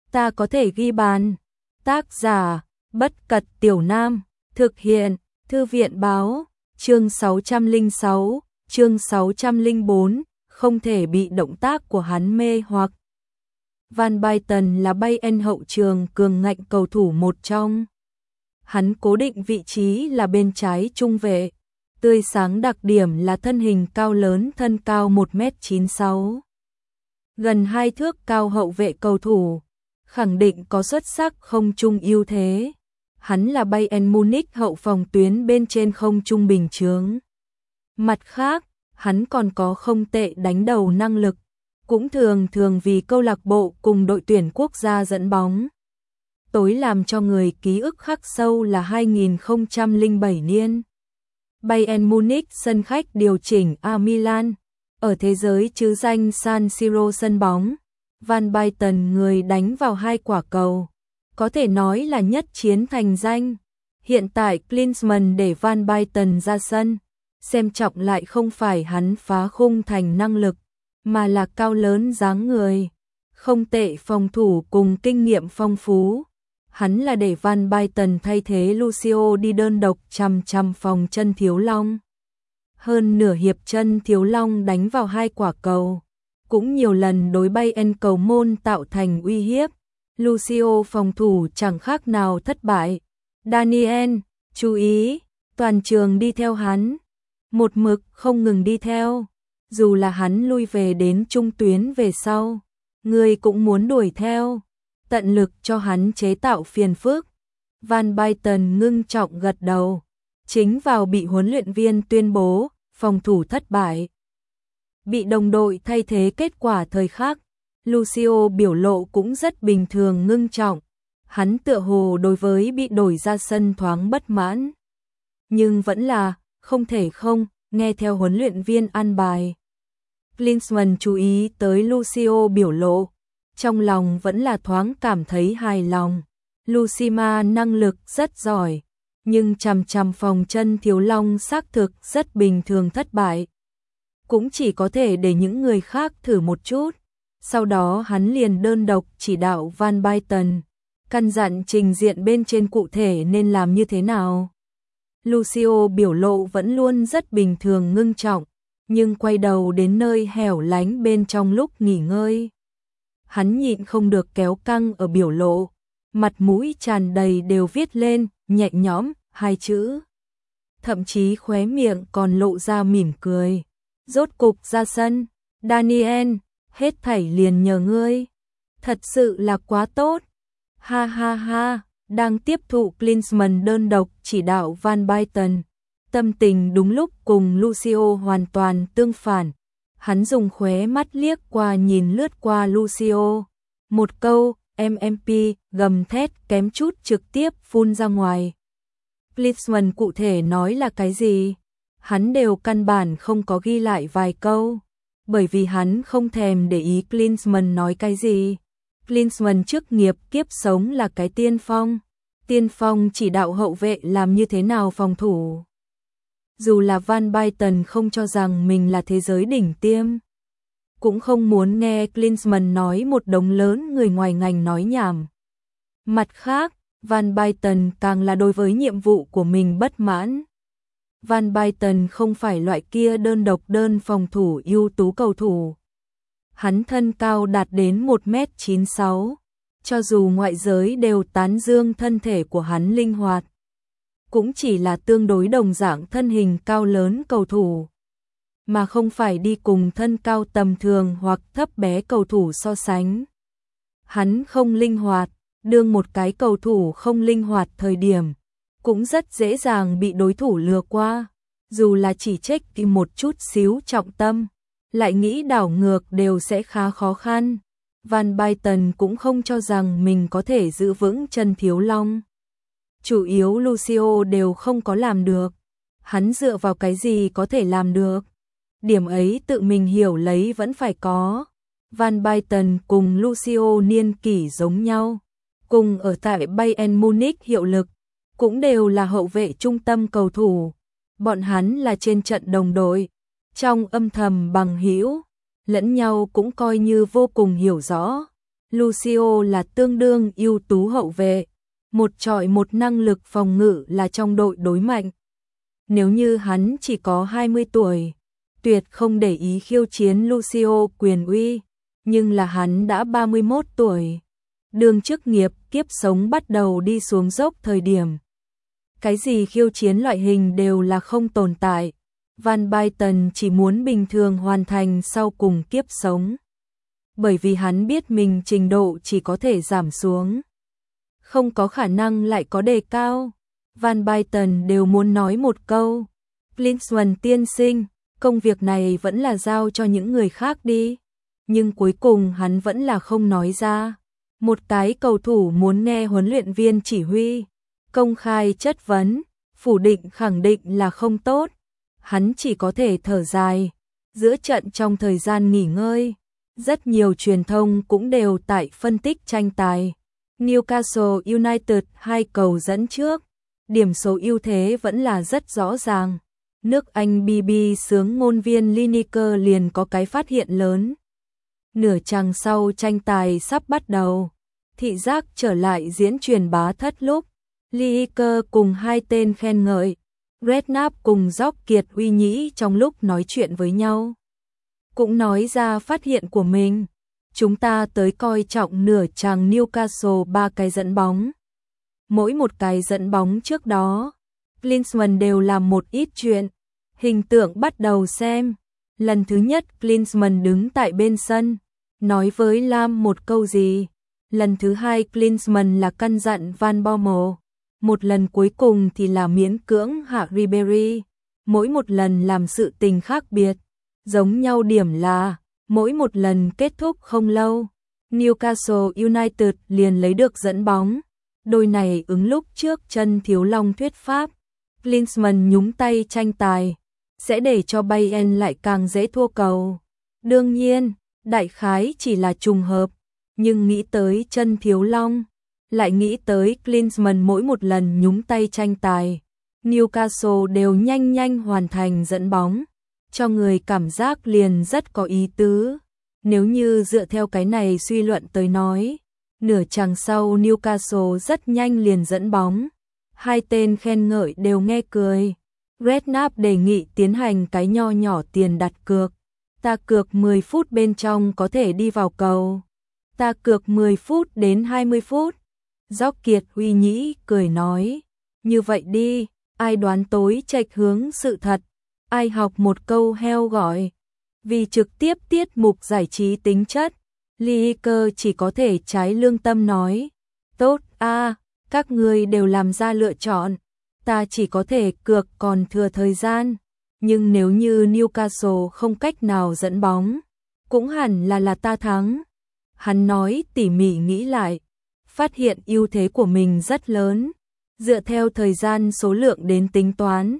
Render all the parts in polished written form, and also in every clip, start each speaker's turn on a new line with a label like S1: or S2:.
S1: ta có thể ghi bàn. Tác giả, Bất Cật Tiểu Nam, thực hiện, Thư viện báo, chương 606, chương 604, không thể bị động tác của hắn mê hoặc. Van Basten là Bayern hậu trường cường ngạnh cầu thủ một trong. Hắn cố định vị trí là bên trái trung vệ, tươi sáng đặc điểm là thân hình cao lớn, thân cao 1m96. Gần 2 thước cao hậu vệ cầu thủ, khẳng định có xuất sắc không trung ưu thế. Hắn là Bayern Munich hậu phòng tuyến bên trên không trung bình chướng. Mặt khác, hắn còn có không tệ đánh đầu năng lực, cũng thường vì câu lạc bộ cùng đội tuyển quốc gia dẫn bóng. Tối làm cho người ký ức khắc sâu là 2007 niên. Bayern Munich sân khách điều chỉnh A Milan, ở thế giới chứ danh San Siro sân bóng. Van Basten người đánh vào 2 quả cầu, có thể nói là nhất chiến thành danh. Hiện tại Klinsmann để Van Basten ra sân, xem trọng lại không phải hắn phá khung thành năng lực, mà là cao lớn dáng người, không tệ phòng thủ cùng kinh nghiệm phong phú. Hắn là để Van Basten thay thế Lucio đi đơn độc chằm phòng chân Thiếu Long. Hơn nửa hiệp chân Thiếu Long đánh vào 2 quả cầu, cũng nhiều lần đối Bayern cầu môn tạo thành uy hiếp. Lucio phòng thủ chẳng khác nào thất bại. Daniel, chú ý, toàn trường đi theo hắn, một mực không ngừng đi theo. Dù là hắn lui về đến trung tuyến về sau, người cũng muốn đuổi theo, tận lực cho hắn chế tạo phiền phức. Van Basten ngưng trọng gật đầu, chính vào bị huấn luyện viên tuyên bố phòng thủ thất bại, bị đồng đội thay thế kết quả thời khắc, Lucio biểu lộ cũng rất bình thường ngưng trọng. Hắn tựa hồ đối với bị đổi ra sân thoáng bất mãn, nhưng vẫn là không thể không nghe theo huấn luyện viên an bài. Klinsmann chú ý tới Lucio biểu lộ, trong lòng vẫn là thoáng cảm thấy hài lòng. Lucima năng lực rất giỏi, nhưng chằm phòng chân Thiếu Long xác thực rất bình thường thất bại. Cũng chỉ có thể để những người khác thử một chút. Sau đó hắn liền đơn độc chỉ đạo Van Basten, căn dặn trình diện bên trên cụ thể nên làm như thế nào. Lucio biểu lộ vẫn luôn rất bình thường ngưng trọng, nhưng quay đầu đến nơi hẻo lánh bên trong lúc nghỉ ngơi, hắn nhịn không được kéo căng ở biểu lộ, mặt mũi tràn đầy đều viết lên nhẹ nhõm 2 chữ. Thậm chí khóe miệng còn lộ ra mỉm cười. Rốt cục ra sân, Daniel, hết thảy liền nhờ ngươi. Thật sự là quá tốt. Ha ha ha, đang tiếp thụ Klinsmann đơn độc chỉ đạo Van Basten. Tâm tình đúng lúc cùng Lucio hoàn toàn tương phản. Hắn dùng khóe mắt liếc qua nhìn lướt qua Lucio. Một câu, MMP, gầm thét kém chút trực tiếp phun ra ngoài. Klinsmann cụ thể nói là cái gì? Hắn đều căn bản không có ghi lại vài câu, bởi vì hắn không thèm để ý Klinsmann nói cái gì. Klinsmann chức nghiệp kiếp sống là cái tiên phong chỉ đạo hậu vệ làm như thế nào phòng thủ. Dù là Van Basten không cho rằng mình là thế giới đỉnh tiêm, cũng không muốn nghe Klinsmann nói một đống lớn người ngoài ngành nói nhảm. Mặt khác, Van Basten càng là đối với nhiệm vụ của mình bất mãn. Van Basten không phải loại kia đơn phòng thủ ưu tú cầu thủ. Hắn thân cao đạt đến 1m96, cho dù ngoại giới đều tán dương thân thể của hắn linh hoạt, cũng chỉ là tương đối đồng dạng thân hình cao lớn cầu thủ, mà không phải đi cùng thân cao tầm thường hoặc thấp bé cầu thủ so sánh. Hắn không linh hoạt, đương một cái cầu thủ không linh hoạt thời điểm, cũng rất dễ dàng bị đối thủ lừa qua, dù là chỉ trách thì một chút xíu trọng tâm, lại nghĩ đảo ngược đều sẽ khá khó khăn. Van Basten cũng không cho rằng mình có thể giữ vững chân Thiếu Long. Chủ yếu Lucio đều không có làm được, hắn dựa vào cái gì có thể làm được? Điểm ấy tự mình hiểu lấy vẫn phải có. Van Basten cùng Lucio niên kỷ giống nhau, cùng ở tại Bayern Munich hiệu lực, cũng đều là hậu vệ trung tâm cầu thủ. Bọn hắn là trên trận đồng đội, trong âm thầm bằng hữu, lẫn nhau cũng coi như vô cùng hiểu rõ. Lucio là tương đương ưu tú hậu vệ, một chọi một năng lực phòng ngự là trong đội đối mạnh. Nếu như hắn chỉ có 20 tuổi, tuyệt không để ý khiêu chiến Lucio quyền uy, nhưng là hắn đã 31 tuổi. Đường chức nghiệp kiếp sống bắt đầu đi xuống dốc thời điểm. Cái gì khiêu chiến loại hình đều là không tồn tại. Van Basten chỉ muốn bình thường hoàn thành sau cùng kiếp sống. Bởi vì hắn biết mình trình độ chỉ có thể giảm xuống. Không có khả năng lại có đề cao. Van Basten đều muốn nói một câu. Klinsmann tiên sinh, công việc này vẫn là giao cho những người khác đi. Nhưng cuối cùng hắn vẫn là không nói ra. Một cái cầu thủ muốn nghe huấn luyện viên chỉ huy, công khai chất vấn, phủ định khẳng định là không tốt. Hắn chỉ có thể thở dài. Giữa trận trong thời gian nghỉ ngơi, rất nhiều truyền thông cũng đều tại phân tích tranh tài. Newcastle United 2 cầu dẫn trước, điểm số ưu thế vẫn là rất rõ ràng. Nước Anh BB xướng ngôn viên Lineker liền có cái phát hiện lớn. Nửa chặng sau tranh tài sắp bắt đầu, thị giác trở lại diễn truyền bá thất lúc. Lineker cùng hai tên khen ngợi, Redknapp cùng Jock Kiệt uy nhĩ trong lúc nói chuyện với nhau. Cũng nói ra phát hiện của mình. Chúng ta tới coi trọng nửa chặng Newcastle 3 cái dẫn bóng. Mỗi một cái dẫn bóng trước đó, Klinsmann đều làm một ít chuyện. Hình tượng bắt đầu xem. Lần thứ nhất Klinsmann đứng tại bên sân, nói với Lam một câu gì. Lần thứ hai Klinsmann là căn dặn Van Bommel. Một lần cuối cùng thì là miễn cưỡng hạ Ribery. Mỗi một lần làm sự tình khác biệt. Giống nhau điểm là, mỗi một lần kết thúc không lâu, Newcastle United liền lấy được dẫn bóng. Đôi này ứng lúc trước chân thiếu long thuyết pháp. Klinsmann nhúng tay tranh tài, sẽ để cho Bayern lại càng dễ thua cầu. Đương nhiên, đại khái chỉ là trùng hợp, nhưng nghĩ tới chân thiếu long, lại nghĩ tới Klinsmann mỗi một lần nhúng tay tranh tài. Newcastle đều nhanh nhanh hoàn thành dẫn bóng, cho người cảm giác liền rất có ý tứ. Nếu như dựa theo cái này suy luận tới nói, nửa chặng sau Newcastle rất nhanh liền dẫn bóng. Hai tên khen ngợi đều nghe cười. Redknapp đề nghị tiến hành cái nho nhỏ tiền đặt cược. Ta cược 10 phút bên trong có thể đi vào cầu. Ta cược 10 phút đến 20 phút. Jock Kiệt uy nhĩ cười nói. Như vậy đi, ai đoán tối chệch hướng sự thật, ai học một câu heo gọi. Vì trực tiếp tiết mục giải trí tính chất, Lineker chỉ có thể trái lương tâm nói. Tốt a, các ngươi đều làm ra lựa chọn. Ta chỉ có thể cược còn thừa thời gian. Nhưng nếu như Newcastle không cách nào dẫn bóng, cũng hẳn là ta thắng. Hắn nói tỉ mỉ nghĩ lại, phát hiện ưu thế của mình rất lớn. Dựa theo thời gian số lượng đến tính toán,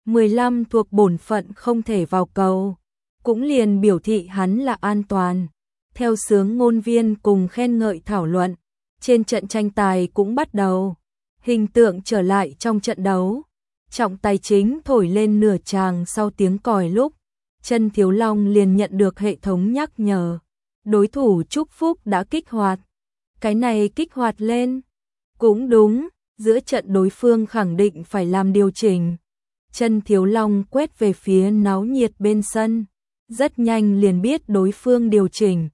S1: 15 thuộc bổn phận không thể vào cầu, cũng liền biểu thị hắn là an toàn. Theo xướng ngôn viên cùng khen ngợi thảo luận, trên trận tranh tài cũng bắt đầu. Hình tượng trở lại trong trận đấu. Trọng tài chính thổi lên nửa tràng sau tiếng còi lúc, chân thiếu long liền nhận được hệ thống nhắc nhở. Đối thủ chúc phúc đã kích hoạt. Cái này kích hoạt lên. Cũng đúng, giữa trận đối phương khẳng định phải làm điều chỉnh. Chân thiếu long quét về phía náo nhiệt bên sân. Rất nhanh liền biết đối phương điều chỉnh.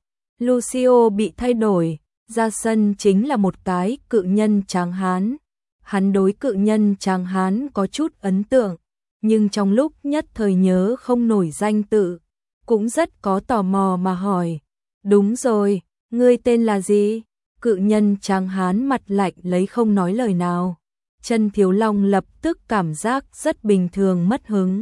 S1: Lucio bị thay đổi, ra sân chính là một cái cự nhân tráng hán. Hắn đối cự nhân tráng hán có chút ấn tượng, nhưng trong lúc nhất thời nhớ không nổi danh tự, cũng rất có tò mò mà hỏi. Đúng rồi, ngươi tên là gì? Cự nhân tráng hán mặt lạnh lấy không nói lời nào. Chân thiếu long lập tức cảm giác rất bình thường mất hứng.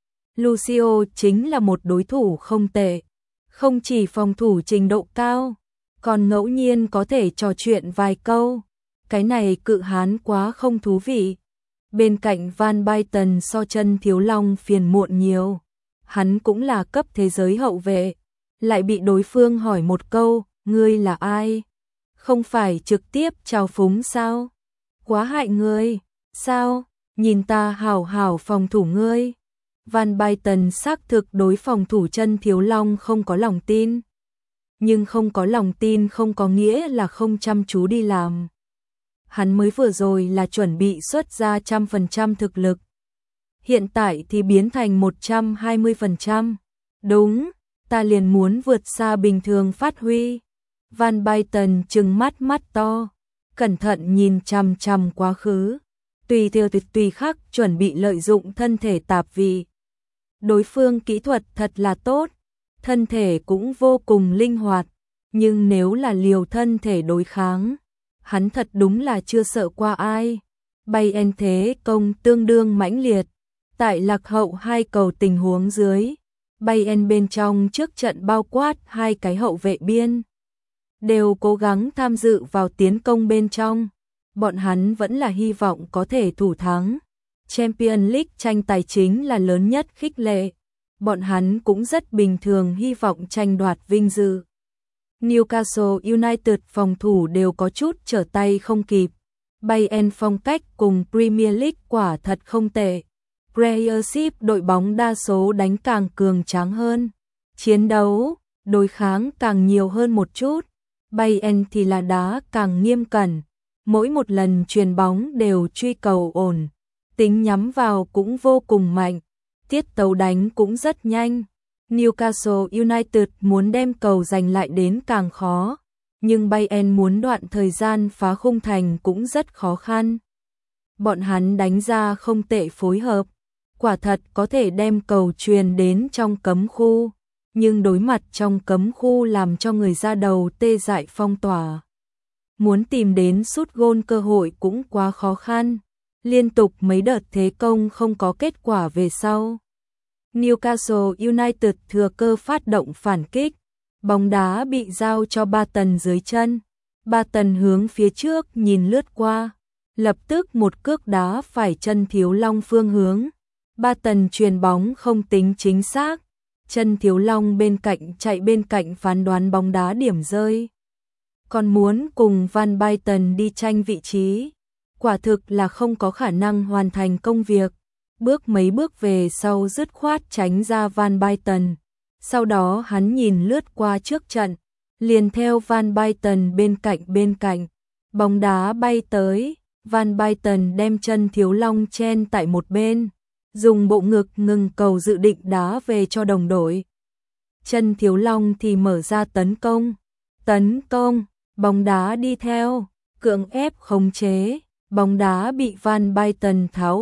S1: Lucio chính là một đối thủ không tệ, không chỉ phòng thủ trình độ cao, còn ngẫu nhiên có thể trò chuyện vài câu. Cái này cự hán quá không thú vị. Bên cạnh Van Basten so chân thiếu long phiền muộn nhiều. Hắn cũng là cấp thế giới hậu vệ, lại bị đối phương hỏi một câu, ngươi là ai? Không phải trực tiếp chào phúng sao? Quá hại ngươi, sao? Nhìn ta hảo hảo phòng thủ ngươi. Van Basten xác thực đối phòng thủ chân thiếu long không có lòng tin. nhưng không có lòng tin không có nghĩa là không chăm chú đi làm. Hắn mới vừa rồi là chuẩn bị xuất ra 100% thực lực. Hiện tại thì biến thành 120%. Đúng, ta liền muốn vượt xa bình thường phát huy. Van Byten trừng mắt to, cẩn thận nhìn chằm chằm quá khứ. Tùy khắc chuẩn bị lợi dụng thân thể tạp vị. Đối phương kỹ thuật thật là tốt, thân thể cũng vô cùng linh hoạt, nhưng nếu là liều thân thể đối kháng, hắn thật đúng là chưa sợ qua ai. Bayern thế công tương đương mãnh liệt, tại lạc hậu 2 cầu tình huống dưới, Bayern bên trong trước trận bao quát 2 cái hậu vệ biên đều cố gắng tham dự vào tiến công bên trong. Bọn hắn vẫn là hy vọng có thể thủ thắng. Champions League tranh tài chính là lớn nhất khích lệ. Bọn hắn cũng rất bình thường hy vọng tranh đoạt vinh dự. Newcastle United phòng thủ đều có chút trở tay không kịp. Bayern phong cách cùng Premier League quả thật không tệ. Premiership đội bóng đa số đánh càng cường tráng hơn. Chiến đấu, đối kháng càng nhiều hơn một chút. Bayern thì là đá càng nghiêm cẩn. Mỗi một lần chuyền bóng đều truy cầu ổn. Tính nhắm vào cũng vô cùng mạnh. Tiết tấu đánh cũng rất nhanh. Newcastle United muốn đem cầu giành lại đến càng khó. Nhưng Bayern muốn đoạn thời gian phá khung thành cũng rất khó khăn. Bọn hắn đánh ra không tệ phối hợp. Quả thật có thể đem cầu truyền đến trong cấm khu. Nhưng đối mặt trong cấm khu làm cho người ra đầu tê dại phong tỏa. Muốn tìm đến sút gôn cơ hội cũng quá khó khăn. Liên tục mấy đợt thế công không có kết quả về sau. Newcastle United thừa cơ phát động phản kích. Bóng đá bị giao cho Barton dưới chân. Barton hướng phía trước nhìn lướt qua. Lập tức một cước đá phải chân Thiếu Long phương hướng. Barton chuyền bóng không tính chính xác. Chân Thiếu Long bên cạnh phán đoán bóng đá điểm rơi. Còn muốn cùng Van Byten đi tranh vị trí. Quả thực là không có khả năng hoàn thành công việc. Mấy bước về sau dứt khoát tránh ra Van Byten. Sau đó hắn nhìn lướt qua trước trận, liền theo Van Byten bên cạnh. Bóng đá bay tới, Van Byten đem chân Thiếu Long chen tại một bên, dùng bộ ngực ngừng cầu dự định đá về cho đồng đội. Chân Thiếu Long thì mở ra tấn công, bóng đá đi theo, cưỡng ép khống chế, bóng đá bị Van Byten tháo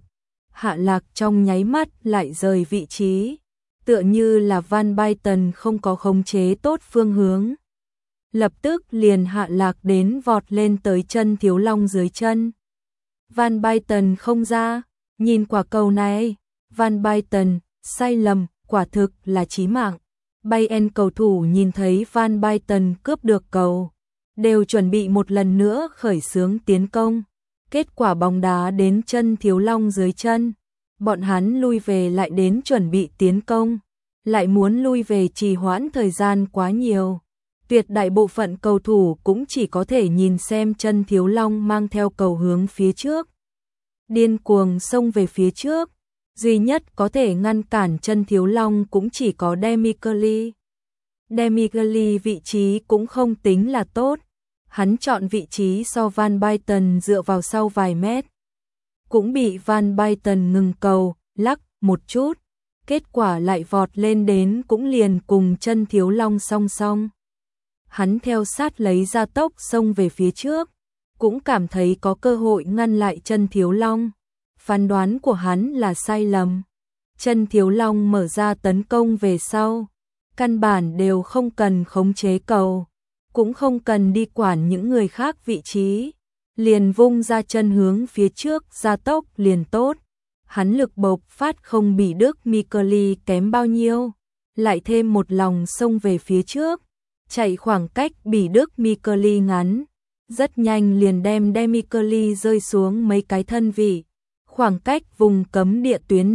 S1: hạ lạc trong nháy mắt lại rời vị trí, tựa như là Van Byten không có khống chế tốt phương hướng. Lập tức liền hạ lạc đến vọt lên tới chân Thiếu Long dưới chân. Van Byten không ra, nhìn quả cầu này, Van Byten, sai lầm, quả thực là chí mạng. Bayern cầu thủ nhìn thấy Van Byten cướp được cầu, đều chuẩn bị một lần nữa khởi xướng tiến công. Kết quả bóng đá đến chân Thiếu Long dưới chân. Bọn hắn lui về lại đến chuẩn bị tiến công. Lại muốn lui về trì hoãn thời gian quá nhiều. Tuyệt đại bộ phận cầu thủ cũng chỉ có thể nhìn xem chân Thiếu Long mang theo cầu hướng phía trước. Điên cuồng xông về phía trước. Duy nhất có thể ngăn cản chân Thiếu Long cũng chỉ có Demichelis. Demichelis vị trí cũng không tính là tốt. Hắn chọn vị trí so Van Byten dựa vào sau vài mét. Cũng bị Van Byten ngừng cầu, lắc một chút. Kết quả lại vọt lên đến cũng liền cùng chân Thiếu Long song song. Hắn theo sát lấy ra tốc xông về phía trước. Cũng cảm thấy có cơ hội ngăn lại chân Thiếu Long. Phán đoán của hắn là sai lầm. Chân Thiếu Long mở ra tấn công về sau. Căn bản đều không cần khống chế cầu. Cũng không cần đi quản những người khác vị trí. Liền vung ra chân hướng phía trước ra tốc liền tốt. Hắn lực bộc phát không bị Demichelis kém bao nhiêu. Lại thêm một lòng xông về phía trước. Chạy khoảng cách bị Demichelis ngắn. Rất nhanh liền đem Demichelis rơi xuống mấy cái thân vị. Khoảng cách vùng cấm địa tuyến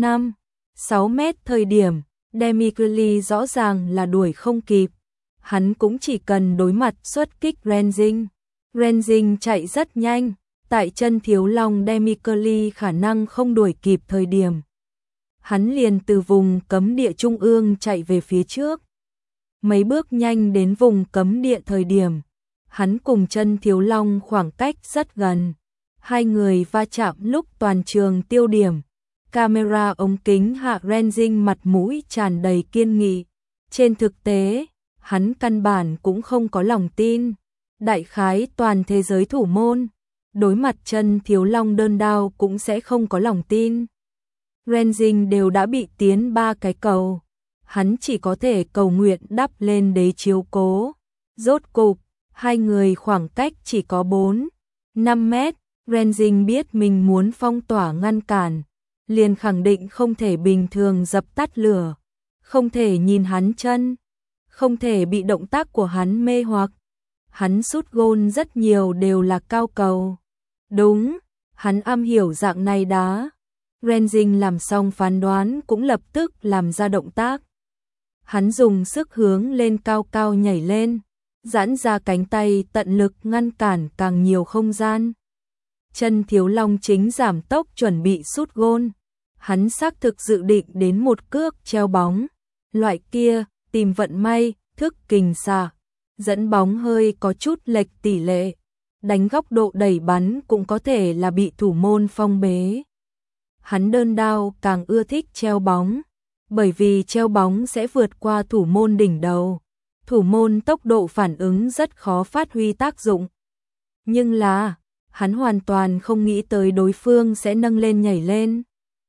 S1: 5-6 mét thời điểm, Demichelis rõ ràng là đuổi không kịp. Hắn cũng chỉ cần đối mặt xuất kích Renzing. Renzing chạy rất nhanh, tại chân Thiếu Long Demichelis khả năng không đuổi kịp thời điểm. Hắn liền từ vùng cấm địa trung ương chạy về phía trước. Mấy bước nhanh đến vùng cấm địa thời điểm, hắn cùng Chân Thiếu Long khoảng cách rất gần. Hai người va chạm lúc toàn trường tiêu điểm. Camera ống kính hạ Renzing mặt mũi tràn đầy kiên nghị. Trên thực tế, hắn căn bản cũng không có lòng tin. Đại khái toàn thế giới thủ môn, đối mặt Chân Thiếu Long đơn đao cũng sẽ không có lòng tin. Renzing đều đã bị tiến 3 cái cầu. Hắn chỉ có thể cầu nguyện đắp lên đế chiếu cố. Rốt cục, hai người khoảng cách chỉ có 4-5 mét. Renzing biết mình muốn phong tỏa ngăn cản, liền khẳng định không thể bình thường dập tắt lửa, không thể nhìn hắn chân, không thể bị động tác của hắn mê hoặc. Hắn sút gôn rất nhiều đều là cao cầu. Đúng, hắn am hiểu dạng này đá. Renzing làm xong phán đoán cũng lập tức làm ra động tác. Hắn dùng sức hướng lên cao cao nhảy lên, giãn ra cánh tay tận lực ngăn cản càng nhiều không gian. Chân Thiếu Long chính giảm tốc chuẩn bị sút gôn. Hắn xác thực dự định đến một cước treo bóng. Loại kia, tìm vận may, thức kình xạ. Dẫn bóng hơi có chút lệch tỷ lệ. Đánh góc độ đẩy bắn cũng có thể là bị thủ môn phong bế. Hắn đơn đao càng ưa thích treo bóng. Bởi vì treo bóng sẽ vượt qua thủ môn đỉnh đầu. Thủ môn tốc độ phản ứng rất khó phát huy tác dụng. Nhưng là, hắn hoàn toàn không nghĩ tới đối phương sẽ nâng lên nhảy lên.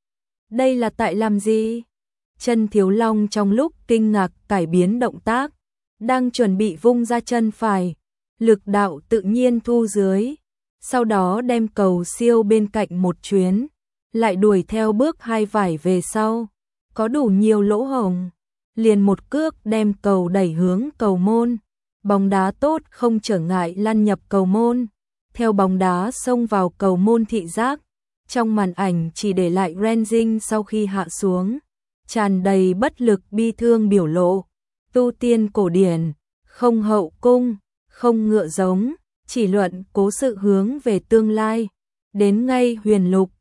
S1: Đây là tại làm gì? Chân Thiếu Long trong lúc kinh ngạc cải biến động tác, đang chuẩn bị vung ra chân phải, lực đạo tự nhiên thu dưới, sau đó đem cầu siêu bên cạnh một chuyến, lại đuổi theo bước 2 vải về sau, có đủ nhiều lỗ hổng, liền một cước đem cầu đẩy hướng cầu môn, bóng đá tốt không trở ngại lăn nhập cầu môn, theo bóng đá xông vào cầu môn thị giác, trong màn ảnh chỉ để lại Renzing sau khi hạ xuống, tràn đầy bất lực bi thương biểu lộ, tu tiên cổ điển, không hậu cung, không ngựa giống, chỉ luận cố sự hướng về tương lai, đến ngay huyền lục,